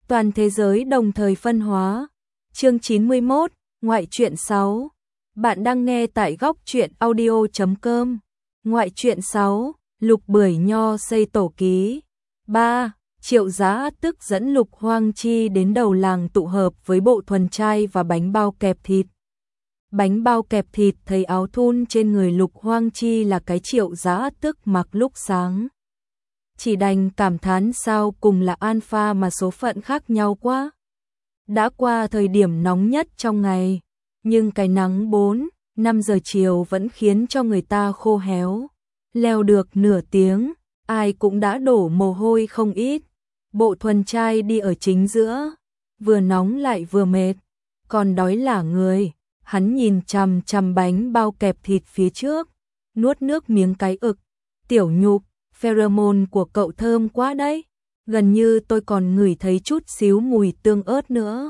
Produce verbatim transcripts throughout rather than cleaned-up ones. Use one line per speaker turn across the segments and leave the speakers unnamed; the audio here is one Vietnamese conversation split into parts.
Toàn thế giới đồng thời phân hóa. Chương chín mươi mốt, Ngoại truyện sáu. Bạn đang nghe tại góc truyện audio chấm com. Ngoại truyện sáu, Lục Bưởi Nho xây tổ ký. ba. Triệu Giá tức dẫn Lục Hoang Chi đến đầu làng tụ hợp với bộ thuần trai và bánh bao kẹp thịt. Bánh bao kẹp thịt thấy áo thun trên người Lục Hoang Chi là cái Triệu Giá tức mặc lúc sáng. Chỉ đành cảm thán sao cùng là alpha mà số phận khác nhau quá. Đã qua thời điểm nóng nhất trong ngày, nhưng cái nắng bốn, năm giờ chiều vẫn khiến cho người ta khô héo. Leo được nửa tiếng, ai cũng đã đổ mồ hôi không ít. Bộ thuần trai đi ở chính giữa, vừa nóng lại vừa mệt, còn đói lả người. Hắn nhìn chằm chằm bánh bao kẹp thịt phía trước, nuốt nước miếng cái ực. Tiểu Nhục, pheromone của cậu thơm quá đấy, gần như tôi còn ngửi thấy chút xíu mùi tương ớt nữa.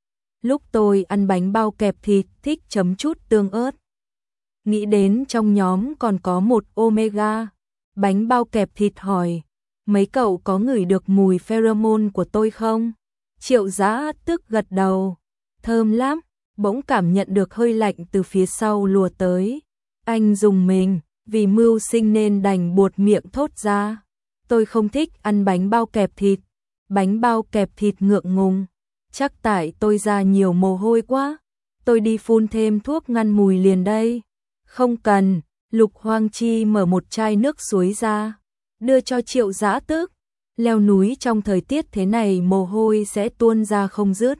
Lúc tôi ăn bánh bao kẹp thịt thích chấm chút tương ớt. Nghĩ đến trong nhóm còn có một Omega. Bánh bao kẹp thịt hỏi, mấy cậu có ngửi được mùi pheromone của tôi không? Triệu Giá tức gật đầu, thơm lắm. Bỗng cảm nhận được hơi lạnh từ phía sau lùa tới. Anh dùng mình, vì mưu sinh nên đành buột miệng thốt ra. Tôi không thích ăn bánh bao kẹp thịt. Bánh bao kẹp thịt ngượng ngùng. Chắc tại tôi ra nhiều mồ hôi quá. Tôi đi phun thêm thuốc ngăn mùi liền đây. Không cần. Lục Hoang Chi mở một chai nước suối ra, đưa cho Triệu Giá tức. Leo núi trong thời tiết thế này mồ hôi sẽ tuôn ra không dứt.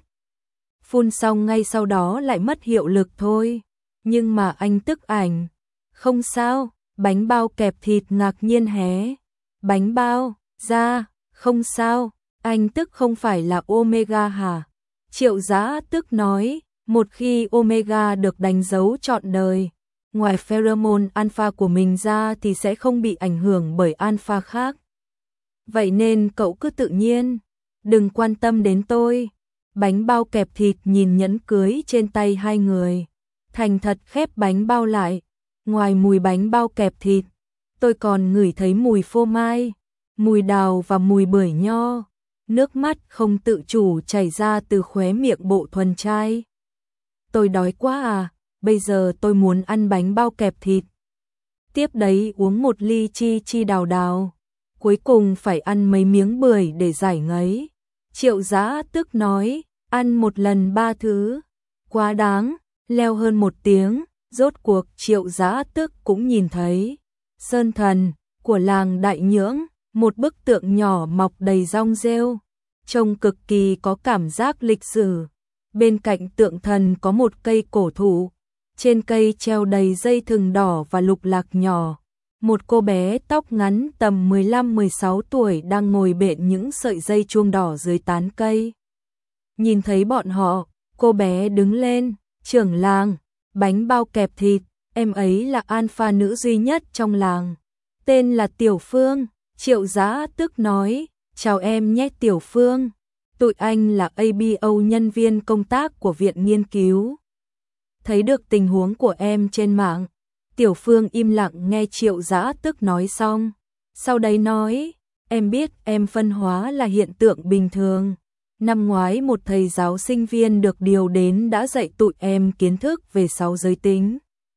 Phun xong ngay sau đó lại mất hiệu lực thôi. Nhưng mà anh tức ảnh. Không sao, bánh bao kẹp thịt ngạc nhiên hé. Bánh bao, ra, không sao, anh tức không phải là Omega hả? Triệu Giá tức nói, một khi Omega được đánh dấu trọn đời, ngoài pheromone alpha của mình ra thì sẽ không bị ảnh hưởng bởi alpha khác. Vậy nên cậu cứ tự nhiên, đừng quan tâm đến tôi. Bánh bao kẹp thịt nhìn nhẫn cưới trên tay hai người, thành thật khép bánh bao lại. Ngoài mùi bánh bao kẹp thịt, tôi còn ngửi thấy mùi phô mai, mùi đào và mùi bưởi nho. Nước mắt không tự chủ chảy ra từ khóe miệng bộ thuần trai. Tôi đói quá à, bây giờ tôi muốn ăn bánh bao kẹp thịt. Tiếp đấy uống một ly chi chi đào đào, cuối cùng phải ăn mấy miếng bưởi để giải ngấy. Triệu Giá tức nói, ăn một lần ba thứ, quá đáng. Leo hơn một tiếng, rốt cuộc Triệu Giá tức cũng nhìn thấy sơn thần của làng Đại Nhưỡng, một bức tượng nhỏ mọc đầy rong rêu, trông cực kỳ có cảm giác lịch sử. Bên cạnh tượng thần có một cây cổ thụ, trên cây treo đầy dây thừng đỏ và lục lạc nhỏ. Một cô bé tóc ngắn tầm mười lăm mười sáu tuổi đang ngồi bện những sợi dây chuông đỏ dưới tán cây. Nhìn thấy bọn họ, cô bé đứng lên, trưởng làng, bánh bao kẹp thịt, em ấy là alpha nữ duy nhất trong làng. Tên là Tiểu Phương. Triệu Giá tức nói, chào em nhé Tiểu Phương. Tụi anh là a bê o nhân viên công tác của viện nghiên cứu. Thấy được tình huống của em trên mạng. Tiểu Phương im lặng nghe Triệu Giá tức nói xong. Sau đấy nói, em biết em phân hóa là hiện tượng bình thường. Năm ngoái một thầy giáo sinh viên được điều đến đã dạy tụi em kiến thức về sáu giới tính.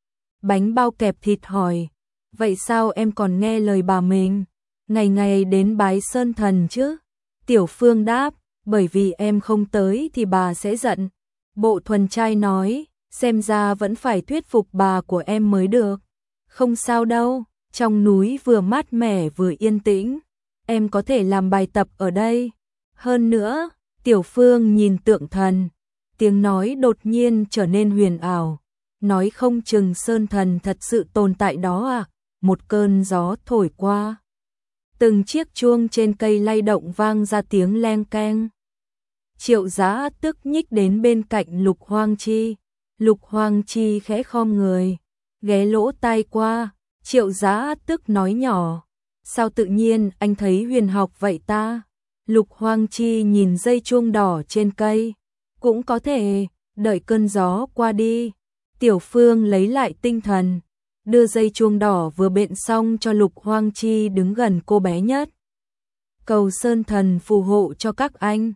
Bánh bao kẹp thịt hỏi, vậy sao em còn nghe lời bà mình, ngày ngày đến bái sơn thần chứ? Tiểu Phương đáp, bởi vì em không tới thì bà sẽ giận. Bộ thuần trai nói, xem ra vẫn phải thuyết phục bà của em mới được. Không sao đâu, trong núi vừa mát mẻ vừa yên tĩnh, em có thể làm bài tập ở đây. Hơn nữa, Tiểu Phương nhìn tượng thần, tiếng nói đột nhiên trở nên huyền ảo, nói không chừng sơn thần thật sự tồn tại đó à. Một cơn gió thổi qua, từng chiếc chuông trên cây lay động vang ra tiếng leng keng. Triệu Giá tức nhích đến bên cạnh Lục Hoang Chi. Lục Hoang Chi khẽ khom người, ghé lỗ tai qua. Triệu Giá tức nói nhỏ, sao tự nhiên anh thấy huyền học vậy ta? Lục Hoang Chi nhìn dây chuông đỏ trên cây, cũng có thể, đợi cơn gió qua đi. Tiểu Phương lấy lại tinh thần, đưa dây chuông đỏ vừa bện xong cho Lục Hoang Chi đứng gần cô bé nhất. Cầu sơn thần phù hộ cho các anh.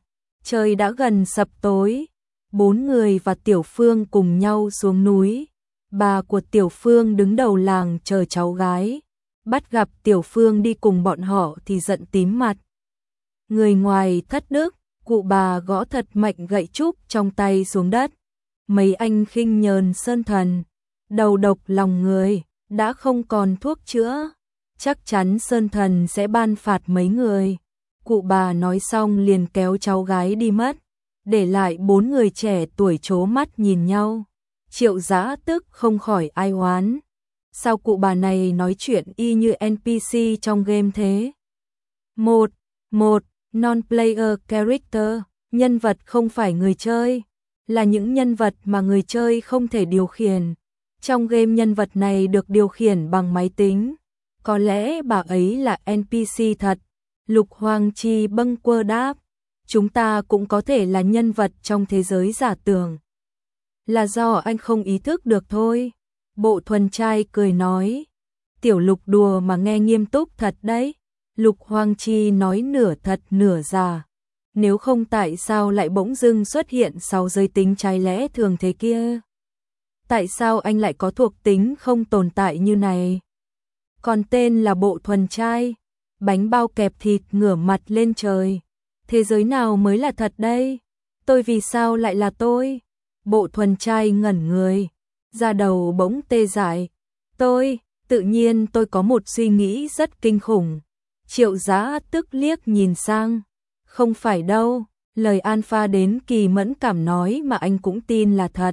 Trời đã gần sập tối, bốn người và Tiểu Phương cùng nhau xuống núi. Bà của Tiểu Phương đứng đầu làng chờ cháu gái, bắt gặp Tiểu Phương đi cùng bọn họ thì giận tím mặt. Người ngoài thất đức, cụ bà gõ thật mạnh gậy trúc trong tay xuống đất. Mấy anh khinh nhờn sơn thần, đầu độc lòng người, đã không còn thuốc chữa, chắc chắn sơn thần sẽ ban phạt mấy người. Cụ bà nói xong liền kéo cháu gái đi mất, để lại bốn người trẻ tuổi trố mắt nhìn nhau. Triệu Dã tức không khỏi ai oán. Sao cụ bà này nói chuyện y như en pê xê trong game thế? Một, một, non-player character, nhân vật không phải người chơi, là những nhân vật mà người chơi không thể điều khiển. Trong game nhân vật này được điều khiển bằng máy tính. Có lẽ bà ấy là en pê xê thật. Lục Hoàng Chi bâng quơ đáp. Chúng ta cũng có thể là nhân vật trong thế giới giả tưởng. Là do anh không ý thức được thôi. Bộ Thuần trai cười nói. Tiểu Lục đùa mà nghe nghiêm túc thật đấy. Lục Hoàng Chi nói nửa thật nửa giả. Nếu không tại sao lại bỗng dưng xuất hiện sáu giới tính trái lẽ thường thế kia? Tại sao anh lại có thuộc tính không tồn tại như này? Còn tên là Bộ Thuần trai. Bánh bao kẹp thịt ngửa mặt lên trời. Thế giới nào mới là thật đây? Tôi vì sao lại là tôi? Bộ Thuần trai ngẩn người, da đầu bỗng tê dại. Tôi, tự nhiên tôi có một suy nghĩ rất kinh khủng. Triệu Dã tức liếc nhìn sang. Không phải đâu, lời Alpha đến kỳ mẫn cảm nói mà anh cũng tin là thật.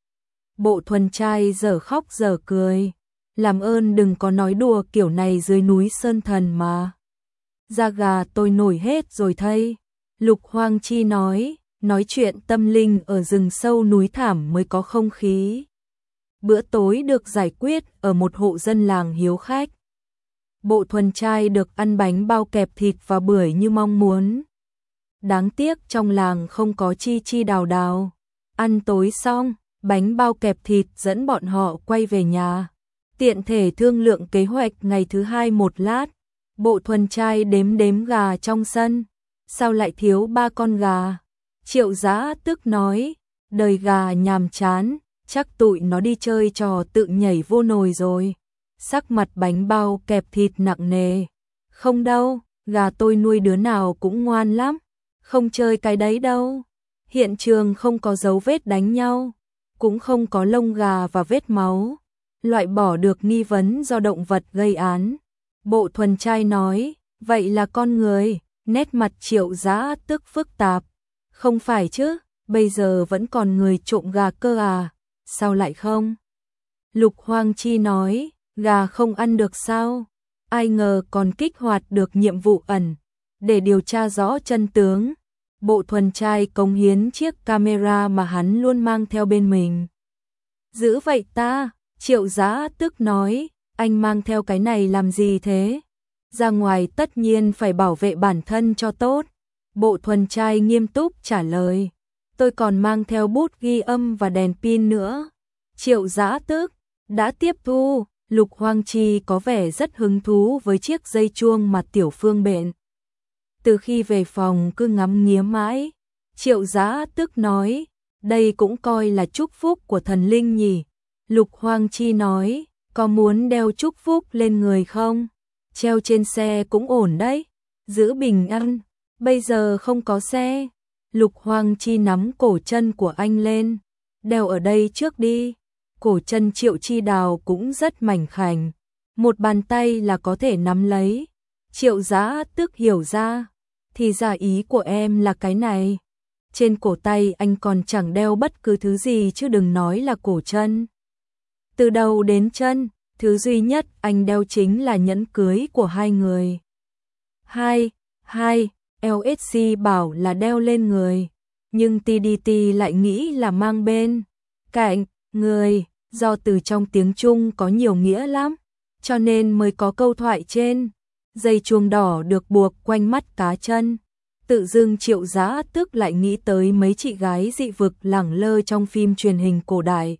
Bộ Thuần trai giờ khóc giờ cười. Làm ơn đừng có nói đùa kiểu này dưới núi sơn thần mà. Da gà tôi nổi hết rồi thây. Lục Hoàng Chi nói, nói chuyện tâm linh ở rừng sâu núi thảm mới có không khí. Bữa tối được giải quyết ở một hộ dân làng hiếu khách. Bộ Thuần trai được ăn bánh bao kẹp thịt và bưởi như mong muốn. Đáng tiếc trong làng không có chi chi đào đào. Ăn tối xong, bánh bao kẹp thịt dẫn bọn họ quay về nhà. Tiện thể thương lượng kế hoạch ngày thứ hai một lát. Bộ Thuần trai đếm đếm gà trong sân. Sao lại thiếu ba con gà? Triệu Dã tức nói, đời gà nhàm chán, chắc tụi nó đi chơi trò tự nhảy vô nồi rồi. Sắc mặt bánh bao kẹp thịt nặng nề. Không đâu, gà tôi nuôi đứa nào cũng ngoan lắm. Không chơi cái đấy đâu. Hiện trường không có dấu vết đánh nhau, cũng không có lông gà và vết máu. Loại bỏ được nghi vấn do động vật gây án. Bộ Thuần trai nói, vậy là con người. Nét mặt Triệu Dã tức phức tạp. Không phải chứ, bây giờ vẫn còn người trộm gà cơ à, sao lại không? Lục Hoàng Chi nói, gà không ăn được sao? Ai ngờ còn kích hoạt được nhiệm vụ ẩn, để điều tra rõ chân tướng. Bộ Thuần trai cống hiến chiếc camera mà hắn luôn mang theo bên mình. Giữ vậy ta, Triệu Dã tức nói, anh mang theo cái này làm gì thế? Ra ngoài tất nhiên phải bảo vệ bản thân cho tốt. Bộ Thuần trai nghiêm túc trả lời. Tôi còn mang theo bút ghi âm và đèn pin nữa. Triệu Dã tức đã tiếp thu. Lục Hoàng Chi có vẻ rất hứng thú với chiếc dây chuông mà Tiểu Phương bện. Từ khi về phòng cứ ngắm nghía mãi. Triệu Dã tức nói, đây cũng coi là chúc phúc của thần linh nhỉ. Lục Hoàng Chi nói, có muốn đeo chúc phúc lên người không? Treo trên xe cũng ổn đấy. Giữ bình an. Bây giờ không có xe. Lục Hoàng Chi nắm cổ chân của anh lên. Đeo ở đây trước đi. Cổ chân Triệu Chi Đào cũng rất mảnh khảnh. Một bàn tay là có thể nắm lấy. Triệu Dã tức hiểu ra. Thì ra ý của em là cái này. Trên cổ tay anh còn chẳng đeo bất cứ thứ gì chứ đừng nói là cổ chân. Từ đầu đến chân, thứ duy nhất anh đeo chính là nhẫn cưới của hai người. Hai, hai, lờ ét xê bảo là đeo lên người, nhưng tê đê tê lại nghĩ là mang bên cạnh người, do từ trong tiếng Trung có nhiều nghĩa lắm, cho nên mới có câu thoại trên. Dây chuông đỏ được buộc quanh mắt cá chân. Tự dưng Triệu Dã tức lại nghĩ tới mấy chị gái dị vực lẳng lơ trong phim truyền hình cổ đại.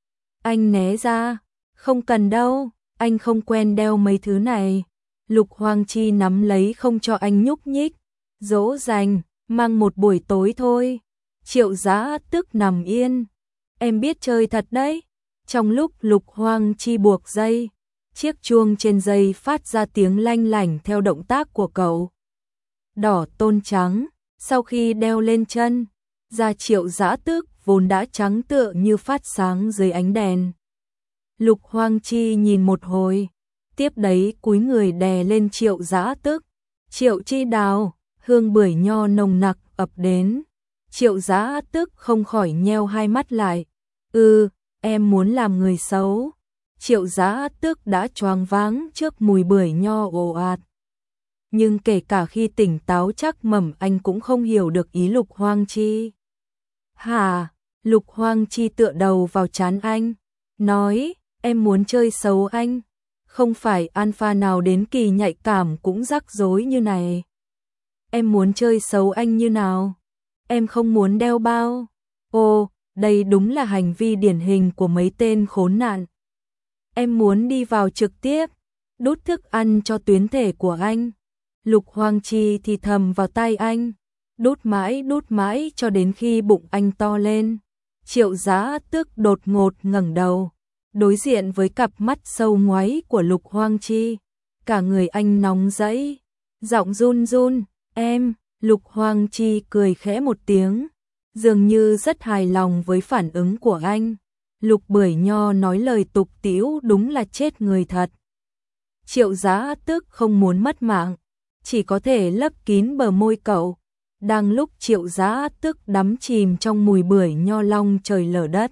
Anh né ra, không cần đâu, anh không quen đeo mấy thứ này. Lục Hoàng Chi nắm lấy không cho anh nhúc nhích, dỗ dành, Mang một buổi tối thôi. Triệu Giá Tức nằm yên. Em biết chơi thật đấy. Trong lúc Lục Hoang Chi buộc dây, chiếc chuông trên dây phát ra tiếng lanh lảnh theo động tác của cậu. Đỏ tôn trắng, sau khi đeo lên chân, da Triệu Giá Tức vốn đã trắng tựa như phát sáng dưới ánh đèn. Lục Hoang Chi nhìn một hồi, tiếp đấy cúi người đè lên Triệu Giá Tức. Triệu Chi Đào, hương bưởi nho nồng nặc ập đến. Triệu Giá Tức không khỏi nheo hai mắt lại. Ừ, em muốn làm người xấu. Triệu Giá Tức đã choáng váng trước mùi bưởi nho ồ ạt. Nhưng kể cả khi tỉnh táo chắc mẩm anh cũng không hiểu được ý Lục Hoang Chi. Hả? Lục Hoang Chi tựa đầu vào trán anh, nói, em muốn chơi xấu anh. Không phải alpha nào đến kỳ nhạy cảm cũng rắc rối như này. Em muốn chơi xấu anh như nào? Em không muốn đeo bao. Ồ, đây đúng là hành vi điển hình của mấy tên khốn nạn. Em muốn đi vào trực tiếp, đút thức ăn cho tuyến thể của anh. Lục Hoang Chi thì thầm vào tai anh, đút mãi đút mãi cho đến khi bụng anh to lên. Triệu Giá Tức đột ngột ngẩng đầu, đối diện với cặp mắt sâu ngoáy của Lục Hoang Chi. Cả người anh nóng rẫy, giọng run run, em. Lục Hoang Chi cười khẽ một tiếng, dường như rất hài lòng với phản ứng của anh. Lục Bưởi Nho nói lời tục tĩu đúng là chết người thật. Triệu Giá Tức không muốn mất mạng, chỉ có thể lấp kín bờ môi cậu. Đang lúc Triệu Giá Tức đắm chìm trong mùi bưởi nho long trời lở đất,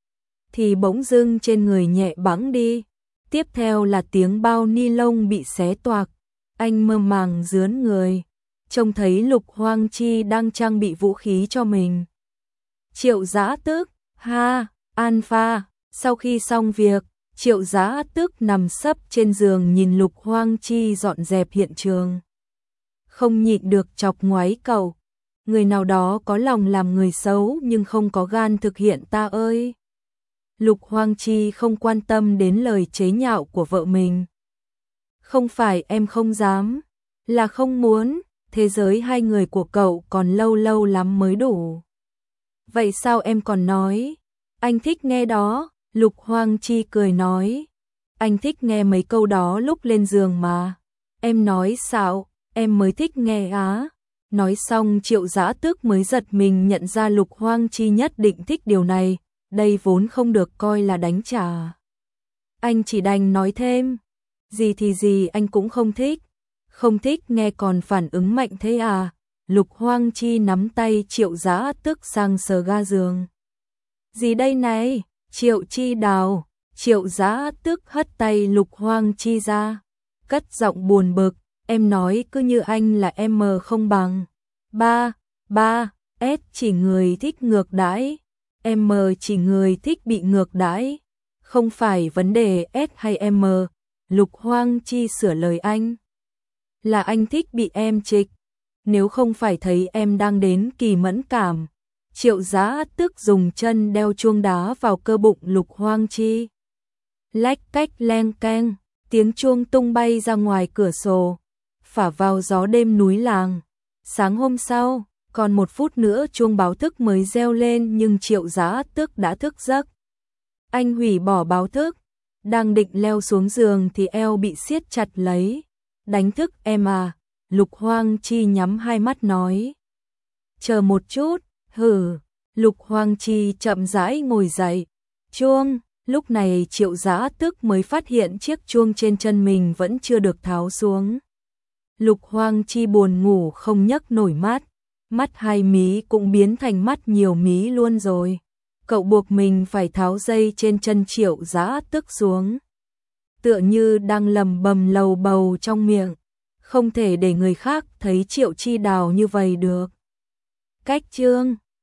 thì bỗng dưng trên người nhẹ bẫng đi. Tiếp theo là tiếng bao ni lông bị xé toạc. Anh mơ màng rướn người, trông thấy Lục Hoang Chi đang trang bị vũ khí cho mình. Triệu Giá Tức, ha, alpha. Sau khi xong việc, Triệu Giá Tức nằm sấp trên giường nhìn Lục Hoang Chi dọn dẹp hiện trường. Không nhịn được chọc ngoáy cậu. Người nào đó có lòng làm người xấu nhưng không có gan thực hiện ta ơi. Lục Hoang Chi không quan tâm đến lời chế nhạo của vợ mình. Không phải em không dám, là không muốn. Thế giới hai người của cậu còn lâu lâu lắm mới đủ. Vậy sao em còn nói? Anh thích nghe đó. Lục Hoang Chi cười nói. Anh thích nghe mấy câu đó lúc lên giường mà. Em nói sao? Em mới thích nghe á. Nói xong Triệu Giá Tức mới giật mình nhận ra Lục Hoang Chi nhất định thích điều này. Đây vốn không được coi là đánh trả. Anh chỉ đành nói thêm. Gì thì gì anh cũng không thích. Không thích nghe còn phản ứng mạnh thế à? Lục Hoang Chi nắm tay Triệu Giá Tức sang sờ ga giường. Gì đây này? Triệu Chi Đào. Triệu Giá Tức hất tay Lục Hoang Chi ra, cất giọng buồn bực. Em nói cứ như anh là em không bằng. Ba, ba, S chỉ người thích ngược đãi. Em chỉ người thích bị ngược đãi. Không phải vấn đề S hay em. Lục Hoang Chi sửa lời anh. Là anh thích bị em trịch. Nếu không phải thấy em đang đến kỳ mẫn cảm. Triệu Giá Tức dùng chân đeo chuông đá vào cơ bụng Lục Hoang Chi. Lách cách leng keng, tiếng chuông tung bay ra ngoài cửa sổ, phả vào gió đêm núi làng. Sáng hôm sau, còn một phút nữa chuông báo thức mới reo lên nhưng Triệu Giá Tức đã thức giấc. Anh hủy bỏ báo thức, đang định leo xuống giường thì eo bị siết chặt lấy. Đánh thức em à? Lục Hoang Chi nhắm hai mắt nói. Chờ một chút, hử. Lục Hoang Chi chậm rãi ngồi dậy. Chuông. Lúc này Triệu Giá Tức mới phát hiện chiếc chuông trên chân mình vẫn chưa được tháo xuống. Lục Hoang Chi buồn ngủ không nhấc nổi mắt. Mắt hai mí cũng biến thành mắt nhiều mí luôn rồi. Cậu buộc mình phải tháo dây trên chân Triệu Giá Tức xuống. Tựa như đang lầm bầm lầu bầu trong miệng. Không thể để người khác thấy Triệu Chi Đào như vậy được. Cách chương